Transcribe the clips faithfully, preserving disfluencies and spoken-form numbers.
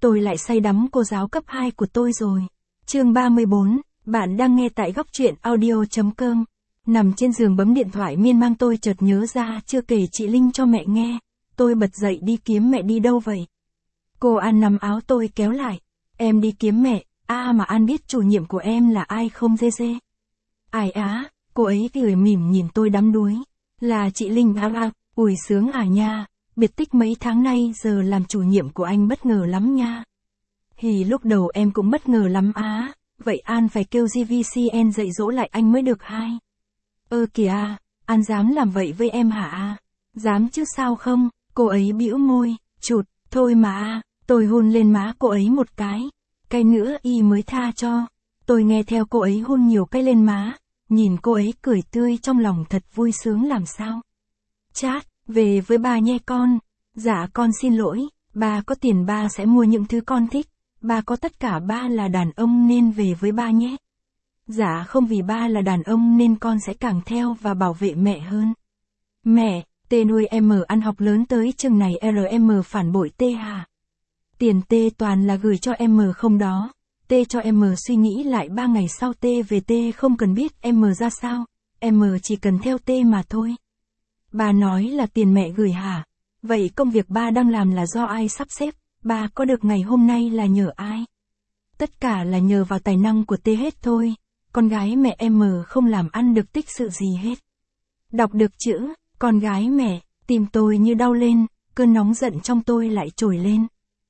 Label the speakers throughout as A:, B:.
A: tôi lại say đắm cô giáo cấp hai của tôi rồi. Chương ba mươi bốn, bạn đang nghe tại góc truyện audio.com. Nằm trên giường bấm điện thoại miên man tôi chợt nhớ ra chưa kể chị Linh cho mẹ nghe. Tôi bật dậy đi kiếm mẹ đi đâu vậy? Cô An nắm áo tôi kéo lại. Em đi kiếm mẹ, à mà An biết chủ nhiệm của em là ai không dê dê? Ai á, cô ấy cười mỉm nhìn tôi đắm đuối. Là chị Linh à à, ủi sướng à nha, biệt tích mấy tháng nay giờ làm chủ nhiệm của anh bất ngờ lắm nha. Thì lúc đầu em cũng bất ngờ lắm á, vậy An phải kêu giê vê xê en dạy dỗ lại anh mới được hai. Ơ kìa, An dám làm vậy với em hả a? Dám chứ sao không? Cô ấy bĩu môi, chụt, thôi mà, tôi hôn lên má cô ấy một cái, cái nữa y mới tha cho. Tôi nghe theo cô ấy hôn nhiều cái lên má, nhìn cô ấy cười tươi trong lòng thật vui sướng làm sao. Chát, về với ba nhé con. Dạ con xin lỗi, ba có tiền ba sẽ mua những thứ con thích, ba có tất cả ba là đàn ông nên về với ba nhé. Dạ không vì ba là đàn ông nên con sẽ càng theo và bảo vệ mẹ hơn. Mẹ, T nuôi em ăn học lớn tới chừng này rờ em phản bội T hả? Tiền T toàn là gửi cho em không đó. T cho em suy nghĩ lại ba ngày sau T về T không cần biết em ra sao, em chỉ cần theo T mà thôi. Ba nói là tiền mẹ gửi hả? Vậy công việc ba đang làm là do ai sắp xếp, ba có được ngày hôm nay là nhờ ai? Tất cả là nhờ vào tài năng của T hết thôi, con gái mẹ em không làm ăn được tích sự gì hết. Đọc được chữ, con gái mẹ, tim tôi như đau lên, cơn nóng giận trong tôi lại trồi lên.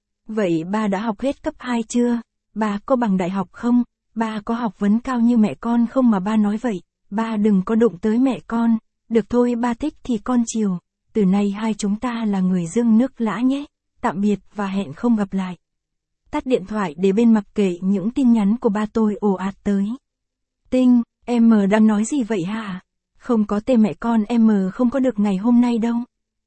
A: Vậy ba đã học hết cấp hai chưa? Ba có bằng đại học không? Ba có học vấn cao như mẹ con không mà ba nói vậy? Ba đừng có đụng tới mẹ con. Được thôi ba thích thì con chiều. Từ nay hai chúng ta là người dưng nước lã nhé. Tạm biệt và hẹn không gặp lại. Tắt điện thoại để bên mặc kệ những tin nhắn của ba tôi ồ ạt tới. Tinh, em đang nói gì vậy hả? Không có tên mẹ con em không có được ngày hôm nay đâu.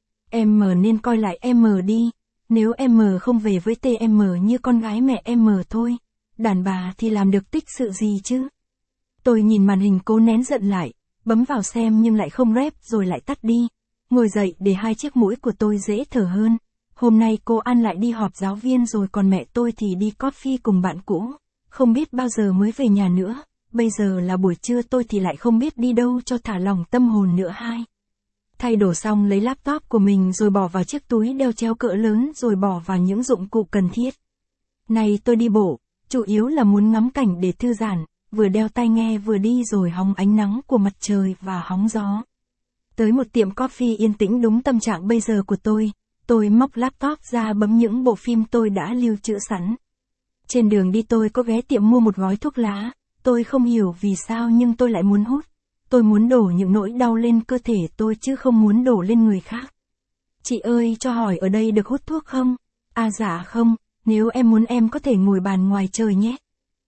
A: Em nên coi lại em đi. Nếu em không về với tê em như con gái mẹ em thôi, đàn bà thì làm được tích sự gì chứ? Tôi nhìn màn hình cố nén giận lại, bấm vào xem nhưng lại không rep rồi lại tắt đi. Ngồi dậy để hai chiếc mũi của tôi dễ thở hơn. Hôm nay cô An lại đi họp giáo viên rồi còn mẹ tôi thì đi coffee cùng bạn cũ. Không biết bao giờ mới về nhà nữa, bây giờ là buổi trưa tôi thì lại không biết đi đâu cho thả lòng tâm hồn nữa hai. Thay đồ xong lấy laptop của mình rồi bỏ vào chiếc túi đeo chéo cỡ lớn rồi bỏ vào những dụng cụ cần thiết. Này tôi đi bộ, chủ yếu là muốn ngắm cảnh để thư giãn, vừa đeo tai nghe vừa đi rồi hóng ánh nắng của mặt trời và hóng gió. Tới một tiệm coffee yên tĩnh đúng tâm trạng bây giờ của tôi, tôi móc laptop ra bấm những bộ phim tôi đã lưu trữ sẵn. Trên đường đi tôi có ghé tiệm mua một gói thuốc lá, tôi không hiểu vì sao nhưng tôi lại muốn hút. Tôi muốn đổ những nỗi đau lên cơ thể tôi chứ không muốn đổ lên người khác. Chị ơi cho hỏi ở đây được hút thuốc không? À dạ không, nếu em muốn em có thể ngồi bàn ngoài trời nhé.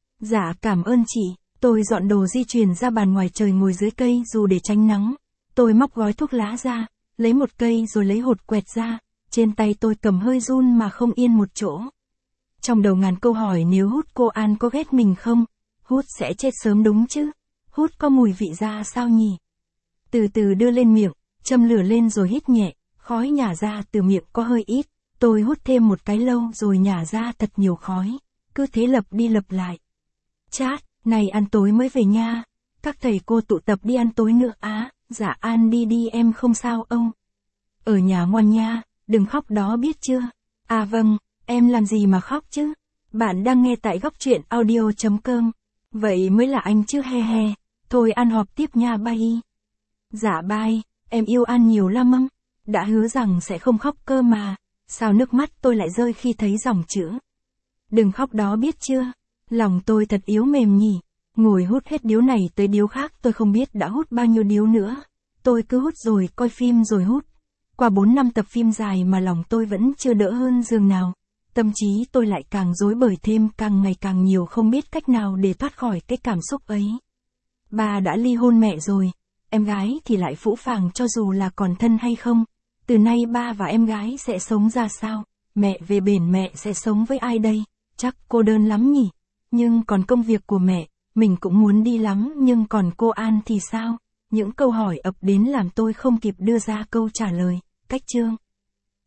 A: Dạ cảm ơn chị, tôi dọn đồ di chuyển ra bàn ngoài trời ngồi dưới cây dù để tránh nắng. Tôi móc gói thuốc lá ra, lấy một cây rồi lấy hột quẹt ra, trên tay tôi cầm hơi run mà không yên một chỗ. Trong đầu ngàn câu hỏi nếu hút cô An có ghét mình không? Hút sẽ chết sớm đúng chứ? Hút có mùi vị ra sao nhỉ? Từ từ đưa lên miệng, châm lửa lên rồi hít nhẹ, khói nhả ra từ miệng có hơi ít. Tôi hút thêm một cái lâu rồi nhả ra thật nhiều khói, cứ thế lặp đi lặp lại. Chát, này ăn tối mới về nha. Các thầy cô tụ tập đi ăn tối nữa á, dạ An đi đi em không sao ông. Ở nhà ngoan nha, đừng khóc đó biết chưa? À vâng, em làm gì mà khóc chứ? Bạn đang nghe tại góc truyện audio.com. Vậy mới là anh chứ he he. Thôi ăn họp tiếp nha bye. Dạ bye, em yêu An nhiều lắm âm. Đã hứa rằng sẽ không khóc cơ mà. Sao nước mắt tôi lại rơi khi thấy dòng chữ. Đừng khóc đó biết chưa? Lòng tôi thật yếu mềm nhỉ. Ngồi hút hết điếu này tới điếu khác tôi không biết đã hút bao nhiêu điếu nữa. Tôi cứ hút rồi coi phim rồi hút. Qua bốn năm tập phim dài mà lòng tôi vẫn chưa đỡ hơn giường nào. Tâm trí tôi lại càng rối bời thêm càng ngày càng nhiều không biết cách nào để thoát khỏi cái cảm xúc ấy. Ba đã ly hôn mẹ rồi, em gái thì lại phũ phàng cho dù là còn thân hay không. Từ nay ba và em gái sẽ sống ra sao? Mẹ về bển mẹ sẽ sống với ai đây? Chắc cô đơn lắm nhỉ? Nhưng còn công việc của mẹ, mình cũng muốn đi lắm nhưng còn cô An thì sao? Những câu hỏi ập đến làm tôi không kịp đưa ra câu trả lời. Cách chương